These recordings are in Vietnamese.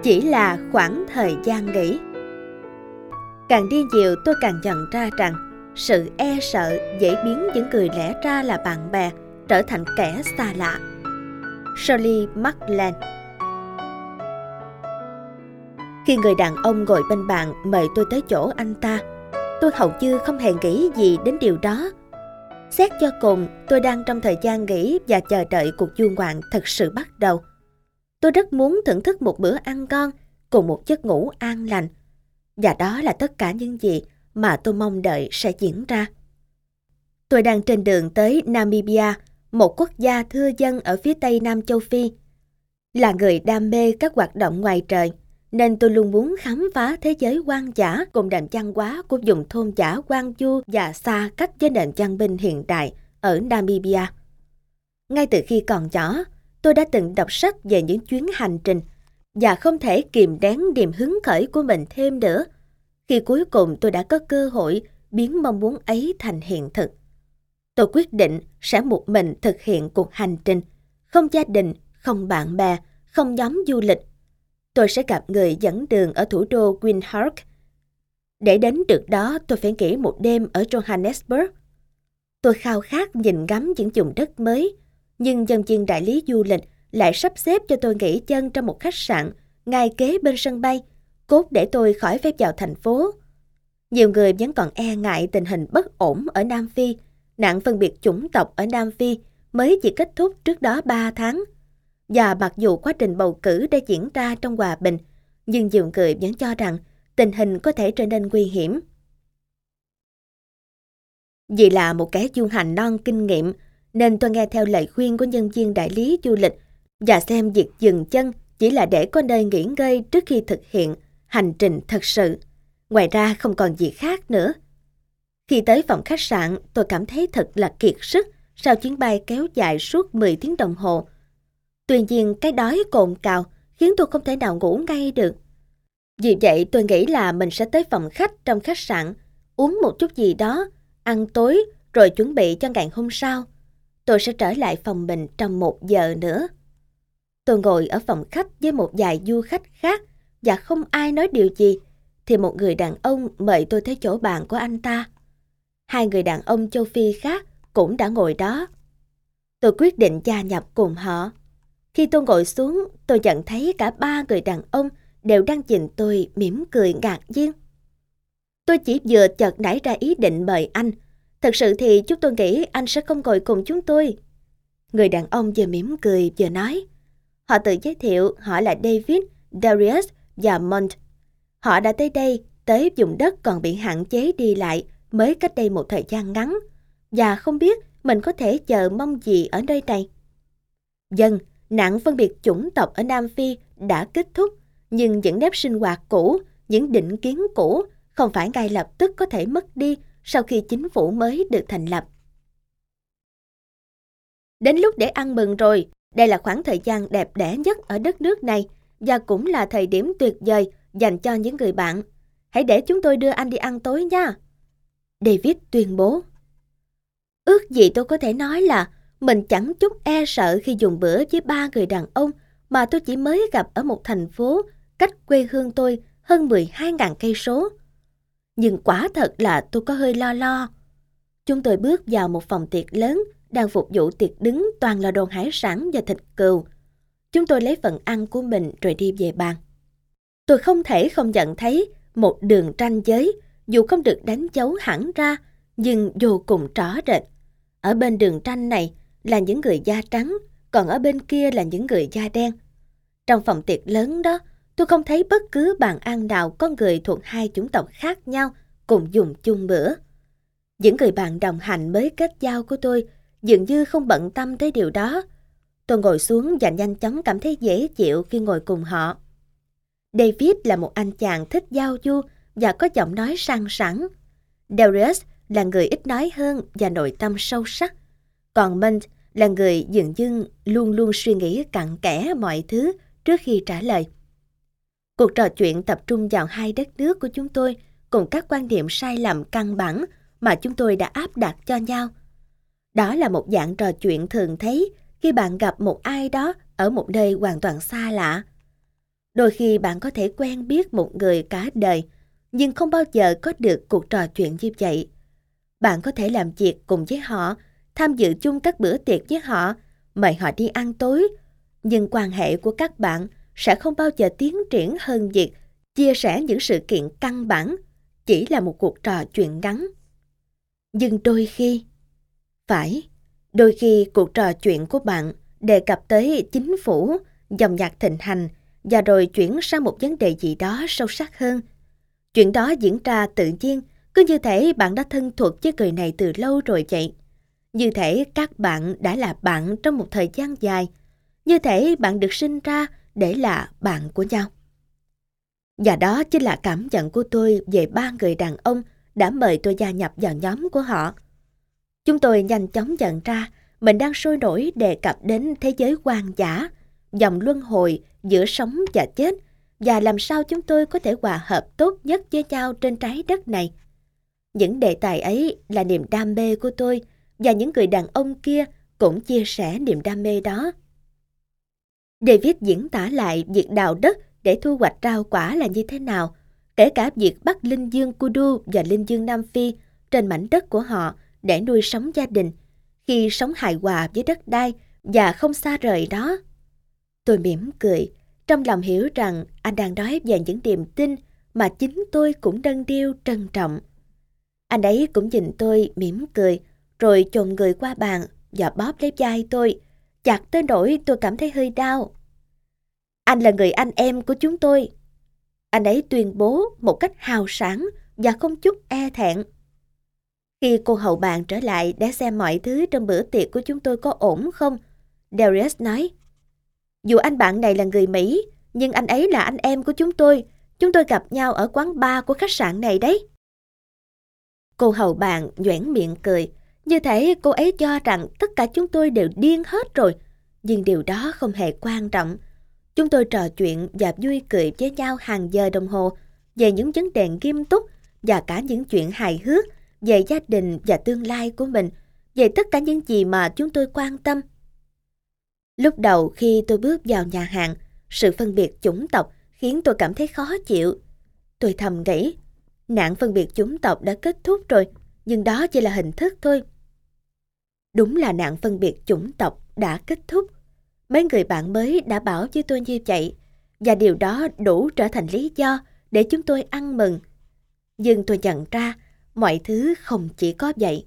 chỉ là khoảng thời gian nghỉ. Càng đi nhiều tôi càng nhận ra rằng sự e sợ dễ biến những người lẽ ra là bạn bè trở thành kẻ xa lạ. Shirley MacLaine. Khi người đàn ông ngồi bên bàn mời tôi tới chỗ anh ta, tôi hầu như không hề nghĩ gì đến điều đó. Xét cho cùng, tôi đang trong thời gian nghỉ và chờ đợi cuộc du ngoạn thật sự bắt đầu. Tôi rất muốn thưởng thức một bữa ăn ngon cùng một giấc ngủ an lành. Và đó là tất cả những gì mà tôi mong đợi sẽ diễn ra. Tôi đang trên đường tới Namibia, một quốc gia thưa dân ở phía tây Nam châu Phi. Là người đam mê các hoạt động ngoài trời, nên tôi luôn muốn khám phá thế giới hoang dã cùng nền văn hóa của vùng thôn dã hoang vu và xa cách với nền văn minh hiện đại ở Namibia. Ngay từ khi còn nhỏ, tôi đã từng đọc sách về những chuyến hành trình và không thể kìm nén niềm hứng khởi của mình thêm nữa, khi cuối cùng tôi đã có cơ hội biến mong muốn ấy thành hiện thực. Tôi quyết định sẽ một mình thực hiện cuộc hành trình, không gia đình, không bạn bè, không nhóm du lịch. Tôi sẽ gặp người dẫn đường ở thủ đô Windhoek. Để đến được đó, tôi phải nghỉ một đêm ở Johannesburg. Tôi khao khát nhìn ngắm những vùng đất mới, nhưng nhân viên đại lý du lịch lại sắp xếp cho tôi nghỉ chân trong một khách sạn ngay kế bên sân bay, cốt để tôi khỏi phép vào thành phố. Nhiều người vẫn còn e ngại tình hình bất ổn ở Nam Phi. Nạn phân biệt chủng tộc ở Nam Phi mới chỉ kết thúc trước đó 3 tháng. Và mặc dù quá trình bầu cử đã diễn ra trong hòa bình, nhưng nhiều người vẫn cho rằng tình hình có thể trở nên nguy hiểm. Vì là một kẻ du hành non kinh nghiệm, nên tôi nghe theo lời khuyên của nhân viên đại lý du lịch và xem việc dừng chân chỉ là để có nơi nghỉ ngơi trước khi thực hiện hành trình thật sự. Ngoài ra không còn gì khác nữa. Khi tới phòng khách sạn, tôi cảm thấy thật là kiệt sức sau chuyến bay kéo dài suốt 10 tiếng đồng hồ. Tuy nhiên, cái đói cồn cào khiến tôi không thể nào ngủ ngay được. Vì vậy, tôi nghĩ là mình sẽ tới phòng khách trong khách sạn, uống một chút gì đó, ăn tối, rồi chuẩn bị cho ngày hôm sau. Tôi sẽ trở lại phòng mình trong 1 giờ nữa. Tôi ngồi ở phòng khách với một vài du khách khác và không ai nói điều gì, thì một người đàn ông mời tôi tới chỗ bàn của anh ta. 2 người đàn ông châu Phi khác cũng đã ngồi đó. Tôi quyết định gia nhập cùng họ. Khi tôi ngồi xuống, tôi nhận thấy cả 3 người đàn ông đều đang nhìn tôi mỉm cười ngạc nhiên. Tôi chỉ vừa chợt nảy ra ý định mời anh. Thật sự thì chúng tôi nghĩ anh sẽ không ngồi cùng chúng tôi. Người đàn ông vừa mỉm cười vừa nói. Họ tự giới thiệu họ là David, Darius và Mont. Họ đã tới đây, tới vùng đất còn bị hạn chế đi lại mới cách đây một thời gian ngắn, và không biết mình có thể chờ mong gì ở nơi này. Dân, nạn phân biệt chủng tộc ở Nam Phi đã kết thúc, nhưng những nếp sinh hoạt cũ, những định kiến cũ không phải ngay lập tức có thể mất đi sau khi chính phủ mới được thành lập. Đến lúc để ăn mừng rồi, đây là khoảng thời gian đẹp đẽ nhất ở đất nước này và cũng là thời điểm tuyệt vời dành cho những người bạn. Hãy để chúng tôi đưa anh đi ăn tối nha. David tuyên bố. Ước gì tôi có thể nói là mình chẳng chút e sợ khi dùng bữa với 3 người đàn ông mà tôi chỉ mới gặp ở một thành phố cách quê hương tôi hơn 12.000 cây số. Nhưng quả thật là tôi có hơi lo. Chúng tôi bước vào một phòng tiệc lớn đang phục vụ tiệc đứng toàn là đồ hải sản và thịt cừu. Chúng tôi lấy phần ăn của mình rồi đi về bàn. Tôi không thể không nhận thấy một đường ranh giới, dù không được đánh dấu hẳn ra, nhưng vô cùng rõ rệt. Ở bên đường ranh này là những người da trắng, còn ở bên kia là những người da đen. Trong phòng tiệc lớn đó, tôi không thấy bất cứ bàn ăn nào có người thuộc 2 chủng tộc khác nhau cùng dùng chung bữa. Những người bạn đồng hành mới kết giao của tôi dường như không bận tâm tới điều đó. Tôi ngồi xuống và nhanh chóng cảm thấy dễ chịu khi ngồi cùng họ. David là một anh chàng thích giao du và có giọng nói sang sảng. Darius là người ít nói hơn và nội tâm sâu sắc. Còn Mint là người dường như luôn luôn suy nghĩ cặn kẽ mọi thứ trước khi trả lời. Cuộc trò chuyện tập trung vào 2 đất nước của chúng tôi cùng các quan điểm sai lầm căn bản mà chúng tôi đã áp đặt cho nhau. Đó là một dạng trò chuyện thường thấy khi bạn gặp một ai đó ở một nơi hoàn toàn xa lạ. Đôi khi bạn có thể quen biết một người cả đời, nhưng không bao giờ có được cuộc trò chuyện như vậy. Bạn có thể làm việc cùng với họ, tham dự chung các bữa tiệc với họ, mời họ đi ăn tối, nhưng quan hệ của các bạn sẽ không bao giờ tiến triển hơn việc chia sẻ những sự kiện căn bản, chỉ là một cuộc trò chuyện ngắn. Nhưng đôi khi cuộc trò chuyện của bạn đề cập tới chính phủ, dòng nhạc thịnh hành và rồi chuyển sang một vấn đề gì đó sâu sắc hơn. Chuyện đó diễn ra tự nhiên, cứ như thể bạn đã thân thuộc với người này từ lâu rồi vậy. Như thể các bạn đã là bạn trong một thời gian dài. Như thể bạn được sinh ra để là bạn của nhau. Và đó chính là cảm nhận của tôi về 3 người đàn ông đã mời tôi gia nhập vào nhóm của họ. Chúng tôi nhanh chóng nhận ra mình đang sôi nổi đề cập đến thế giới hoang dã, dòng luân hồi giữa sống và chết, và làm sao chúng tôi có thể hòa hợp tốt nhất với nhau trên trái đất này. Những đề tài ấy là niềm đam mê của tôi, và những người đàn ông kia cũng chia sẻ niềm đam mê đó. David diễn tả lại việc đào đất để thu hoạch rau quả là như thế nào, kể cả việc bắt linh dương Kudu và linh dương Nam Phi trên mảnh đất của họ để nuôi sống gia đình, khi sống hài hòa với đất đai và không xa rời đó. Tôi mỉm cười, trong lòng hiểu rằng anh đang nói về những niềm tin mà chính tôi cũng đâng điêu trân trọng. Anh ấy cũng nhìn tôi mỉm cười, rồi chồm người qua bàn và bóp lấy vai tôi, chặt tới nỗi tôi cảm thấy hơi đau. Anh là người anh em của chúng tôi. Anh ấy tuyên bố một cách hào sảng và không chút e thẹn. Khi cô hầu bàn trở lại để xem mọi thứ trong bữa tiệc của chúng tôi có ổn không, Darius nói, dù anh bạn này là người Mỹ, nhưng anh ấy là anh em của chúng tôi. Chúng tôi gặp nhau ở quán bar của khách sạn này đấy. Cô hầu bàn nhoẻn miệng cười, như thể cô ấy cho rằng tất cả chúng tôi đều điên hết rồi. Nhưng điều đó không hề quan trọng. Chúng tôi trò chuyện và vui cười với nhau hàng giờ đồng hồ về những vấn đề nghiêm túc và cả những chuyện hài hước về gia đình và tương lai của mình, về tất cả những gì mà chúng tôi quan tâm. Lúc đầu khi tôi bước vào nhà hàng, sự phân biệt chủng tộc khiến tôi cảm thấy khó chịu. Tôi thầm nghĩ, nạn phân biệt chủng tộc đã kết thúc rồi, nhưng đó chỉ là hình thức thôi. Đúng là nạn phân biệt chủng tộc đã kết thúc. Mấy người bạn mới đã bảo với tôi như vậy, và điều đó đủ trở thành lý do để chúng tôi ăn mừng. Nhưng tôi nhận ra, mọi thứ không chỉ có vậy.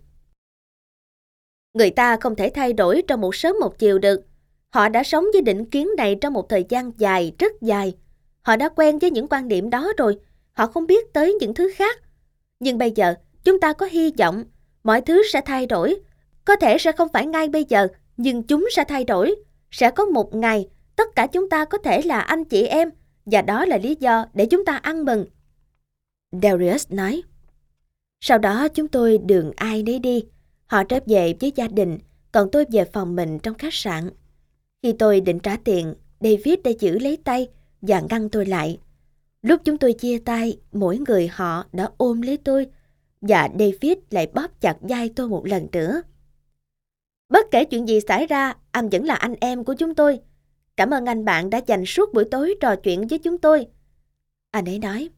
Người ta không thể thay đổi trong một sớm một chiều được. Họ đã sống với định kiến này trong một thời gian dài, rất dài. Họ đã quen với những quan điểm đó rồi. Họ không biết tới những thứ khác. Nhưng bây giờ, chúng ta có hy vọng. Mọi thứ sẽ thay đổi. Có thể sẽ không phải ngay bây giờ, nhưng chúng sẽ thay đổi. Sẽ có một ngày, tất cả chúng ta có thể là anh chị em. Và đó là lý do để chúng ta ăn mừng. Darius nói. Sau đó chúng tôi đường ai nấy đi. Họ trở về với gia đình, còn tôi về phòng mình trong khách sạn. Khi tôi định trả tiền, David đã giữ lấy tay và ngăn tôi lại. Lúc chúng tôi chia tay, mỗi người họ đã ôm lấy tôi, và David lại bóp chặt vai tôi một lần nữa. Bất kể chuyện gì xảy ra, anh vẫn là anh em của chúng tôi. Cảm ơn anh bạn đã dành suốt buổi tối trò chuyện với chúng tôi. Anh ấy nói.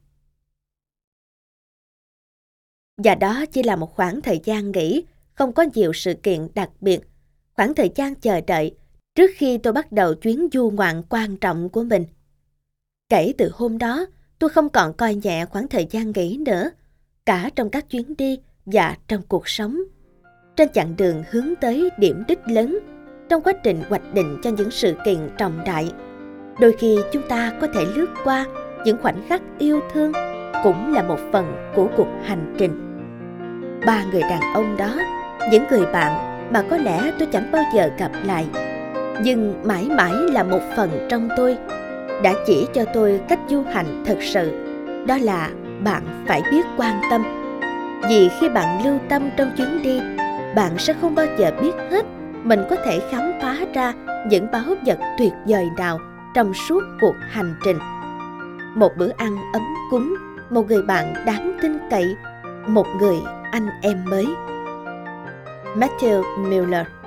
Và đó chỉ là một khoảng thời gian nghỉ, không có nhiều sự kiện đặc biệt. Khoảng thời gian chờ đợi trước khi tôi bắt đầu chuyến du ngoạn quan trọng của mình. Kể từ hôm đó, tôi không còn coi nhẹ khoảng thời gian nghỉ nữa, cả trong các chuyến đi và trong cuộc sống. Trên chặng đường hướng tới điểm đích lớn, trong quá trình hoạch định cho những sự kiện trọng đại, đôi khi chúng ta có thể lướt qua những khoảnh khắc yêu thương, cũng là một phần của cuộc hành trình. 3 người đàn ông đó, những người bạn mà có lẽ tôi chẳng bao giờ gặp lại, nhưng mãi mãi là một phần trong tôi, đã chỉ cho tôi cách du hành thật sự. Đó là bạn phải biết quan tâm. Vì khi bạn lưu tâm trong chuyến đi, bạn sẽ không bao giờ biết hết mình có thể khám phá ra những báu vật tuyệt vời nào trong suốt cuộc hành trình. Một bữa ăn ấm cúng, một người bạn đáng tin cậy, một người anh em mới. Matthew Miller.